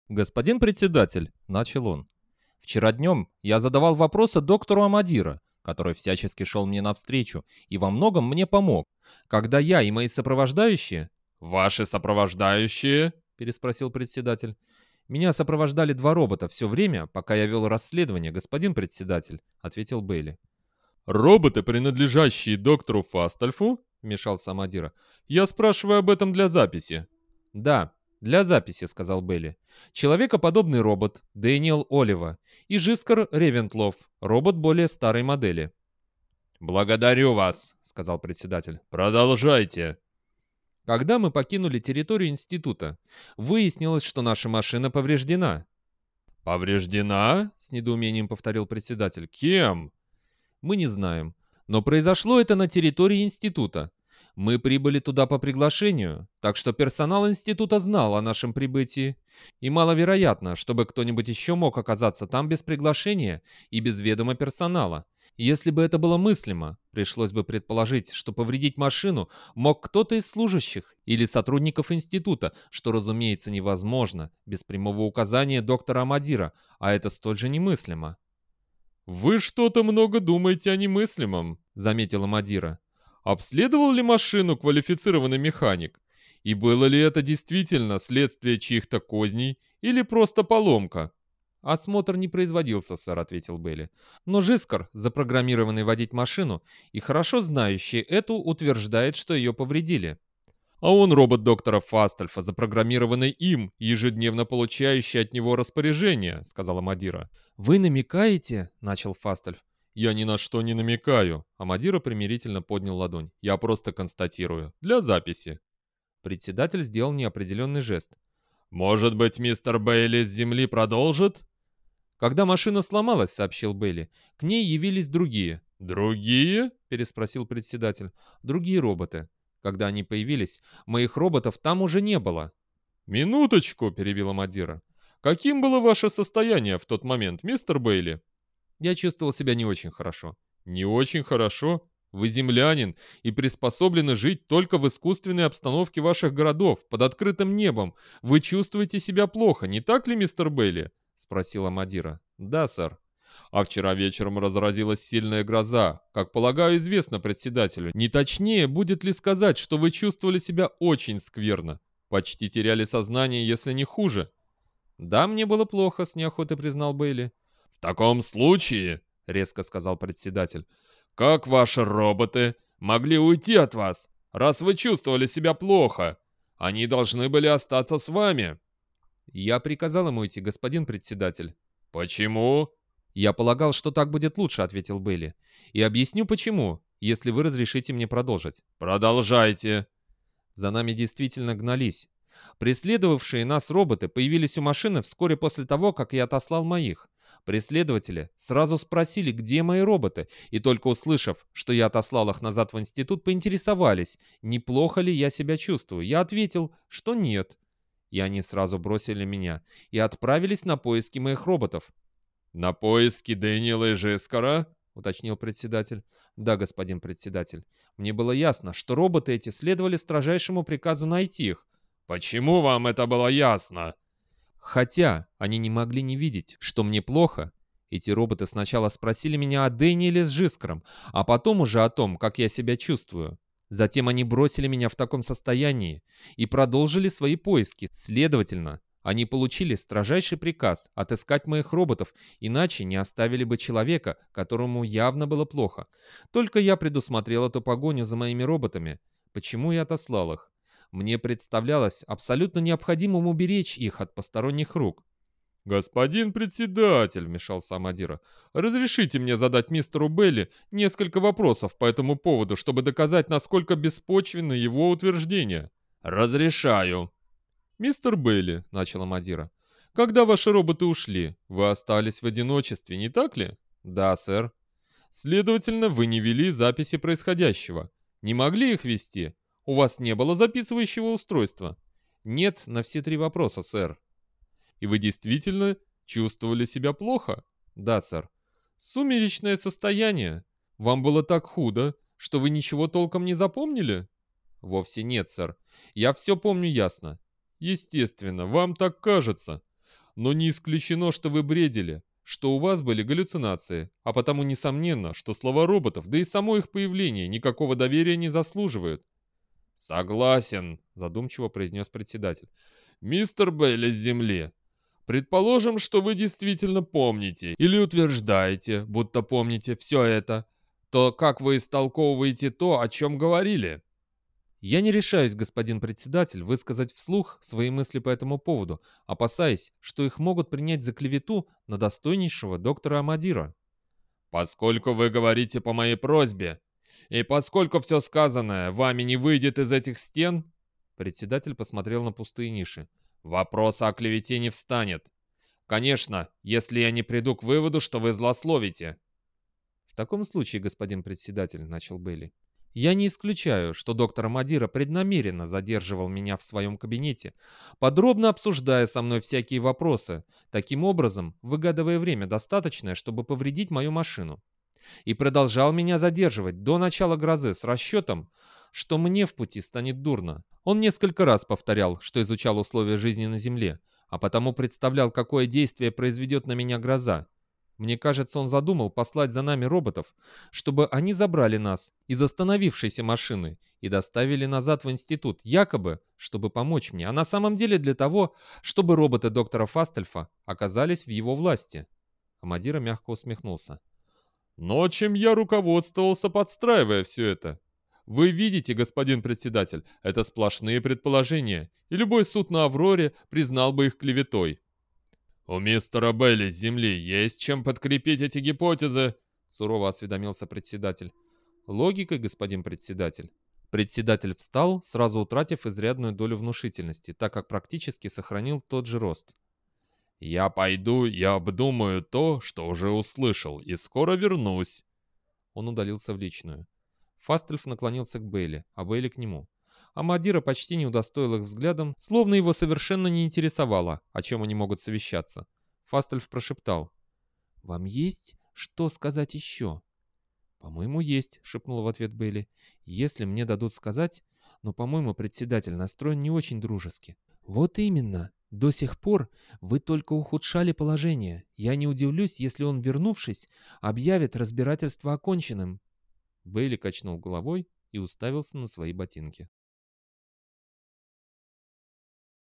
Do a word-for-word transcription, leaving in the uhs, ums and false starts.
«Господин председатель», — начал он, — «вчера днем я задавал вопросы доктору Амадира, который всячески шел мне навстречу и во многом мне помог, когда я и мои сопровождающие...» «Ваши сопровождающие?» — переспросил председатель. «Меня сопровождали два робота все время, пока я вел расследование, господин председатель», — ответил Бейли. «Роботы, принадлежащие доктору Фастальфу?» — вмешался Амадира. «Я спрашиваю об этом для записи». «Да, для записи», — сказал Бейли. «Человекоподобный робот Дэниел Олива и Жискар Ревентлов, робот более старой модели». «Благодарю вас», — сказал председатель. «Продолжайте». Когда мы покинули территорию института, выяснилось, что наша машина повреждена. «Повреждена?» — с недоумением повторил председатель. «Кем?» Мы не знаем, но произошло это на территории института. Мы прибыли туда по приглашению, так что персонал института знал о нашем прибытии. И маловероятно, чтобы кто-нибудь еще мог оказаться там без приглашения и без ведома персонала. Если бы это было мыслимо, пришлось бы предположить, что повредить машину мог кто-то из служащих или сотрудников института, что, разумеется, невозможно, без прямого указания доктора Амадира, а это столь же немыслимо. «Вы что-то много думаете о немыслимом», — заметила Мадира. «Обследовал ли машину квалифицированный механик? И было ли это действительно следствие чьих-то козней или просто поломка?» «Осмотр не производился, сэр», — ответил Бейли. «Но Жискар, запрограммированный водить машину и хорошо знающий эту, утверждает, что ее повредили». «А он робот доктора Фастальфа, запрограммированный им, ежедневно получающий от него распоряжения», — сказала Мадира. «Вы намекаете?» — начал Фастальф. «Я ни на что не намекаю», — а Мадира примирительно поднял ладонь. «Я просто констатирую. Для записи». Председатель сделал неопределенный жест. «Может быть, мистер Бейли с земли продолжит?» «Когда машина сломалась», — сообщил Бейли, — «к ней явились другие». «Другие?» — переспросил председатель. «Другие роботы. Когда они появились, моих роботов там уже не было». «Минуточку», — перебила Мадира. «Каким было ваше состояние в тот момент, мистер Бейли?» Я чувствовал себя не очень хорошо. «Не очень хорошо? Вы землянин и приспособлены жить только в искусственной обстановке ваших городов, под открытым небом. Вы чувствуете себя плохо, не так ли, мистер Бейли?» — спросила Мадира. «Да, сэр». «А вчера вечером разразилась сильная гроза. Как полагаю, известно председателю. Не точнее, будет ли сказать, что вы чувствовали себя очень скверно? Почти теряли сознание, если не хуже». «Да, мне было плохо», — с неохотой признал Бейли. «В таком случае», — резко сказал председатель, — «как ваши роботы могли уйти от вас, раз вы чувствовали себя плохо? Они должны были остаться с вами». «Я приказал ему идти, господин председатель». «Почему?» «Я полагал, что так будет лучше», — ответил Бейли. «И объясню почему, если вы разрешите мне продолжить». «Продолжайте». За нами действительно гнались. Преследовавшие нас роботы появились у машины вскоре после того, как я отослал моих. Преследователи сразу спросили, где мои роботы, и только услышав, что я отослал их назад в институт, поинтересовались, неплохо ли я себя чувствую. Я ответил, что нет. И они сразу бросили меня и отправились на поиски моих роботов. «На поиски Дэниела и Жескара?» — уточнил председатель. «Да, господин председатель. Мне было ясно, что роботы эти следовали строжайшему приказу найти их». «Почему вам это было ясно?» Хотя они не могли не видеть, что мне плохо. Эти роботы сначала спросили меня о Дэниеле с Жискаром, а потом уже о том, как я себя чувствую. Затем они бросили меня в таком состоянии и продолжили свои поиски. Следовательно, они получили строжайший приказ отыскать моих роботов, иначе не оставили бы человека, которому явно было плохо. Только я предусмотрел эту погоню за моими роботами. Почему я отослал их? Мне представлялось абсолютно необходимым уберечь их от посторонних рук. «Господин председатель», — вмешался Амадира, — «разрешите мне задать мистеру Белли несколько вопросов по этому поводу, чтобы доказать, насколько беспочвенны его утверждения». «Разрешаю». «Мистер Белли», — начал Амадира, — «когда ваши роботы ушли, вы остались в одиночестве, не так ли?» «Да, сэр». «Следовательно, вы не вели записи происходящего. Не могли их вести? У вас не было записывающего устройства?» «Нет, на все три вопроса, сэр». «И вы действительно чувствовали себя плохо?» «Да, сэр». «Сумеречное состояние. Вам было так худо, что вы ничего толком не запомнили?» «Вовсе нет, сэр. Я все помню ясно». «Естественно, вам так кажется. Но не исключено, что вы бредили, что у вас были галлюцинации, а потому несомненно, что слова роботов, да и само их появление никакого доверия не заслуживают. «Согласен», — задумчиво произнес председатель. «Мистер Бейли с Земли, предположим, что вы действительно помните или утверждаете, будто помните все это, то как вы истолковываете то, о чем говорили?» Я не решаюсь, господин председатель, высказать вслух свои мысли по этому поводу, опасаясь, что их могут принять за клевету на достойнейшего доктора Амадира. «Поскольку вы говорите по моей просьбе, и поскольку все сказанное вами не выйдет из этих стен...» Председатель посмотрел на пустые ниши. «Вопроса о клевете не встанет. Конечно, если я не приду к выводу, что вы злословите». «В таком случае, господин председатель», — начал Бейли, «я не исключаю, что доктор Амадира преднамеренно задерживал меня в своем кабинете, подробно обсуждая со мной всякие вопросы, таким образом выгадывая время достаточное, чтобы повредить мою машину. И продолжал меня задерживать до начала грозы с расчетом, что мне в пути станет дурно. Он несколько раз повторял, что изучал условия жизни на Земле, а потому представлял, какое действие произведет на меня гроза. Мне кажется, он задумал послать за нами роботов, чтобы они забрали нас из остановившейся машины и доставили назад в институт, якобы, чтобы помочь мне, а на самом деле для того, чтобы роботы доктора Фастельфа оказались в его власти». Амадира мягко усмехнулся. «Но чем я руководствовался, подстраивая все это? Вы видите, господин председатель, это сплошные предположения, и любой суд на Авроре признал бы их клеветой». «У мистера Бейли с Земли есть чем подкрепить эти гипотезы?» — сурово осведомился председатель. «Логикой, господин председатель». Председатель встал, сразу утратив изрядную долю внушительности, так как практически сохранил тот же рост. «Я пойду и обдумаю то, что уже услышал, и скоро вернусь». Он удалился в личную. Фастельф наклонился к Бейли, а Бейли к нему. Амадира почти не удостоил их взглядом, словно его совершенно не интересовало, о чем они могут совещаться. Фастельф прошептал: «Вам есть что сказать еще?» «По-моему, есть», — шепнул в ответ Бейли. «Если мне дадут сказать, но, по-моему, председатель настроен не очень дружески». «Вот именно. До сих пор вы только ухудшали положение. Я не удивлюсь, если он, вернувшись, объявит разбирательство оконченным». Бейли качнул головой и уставился на свои ботинки.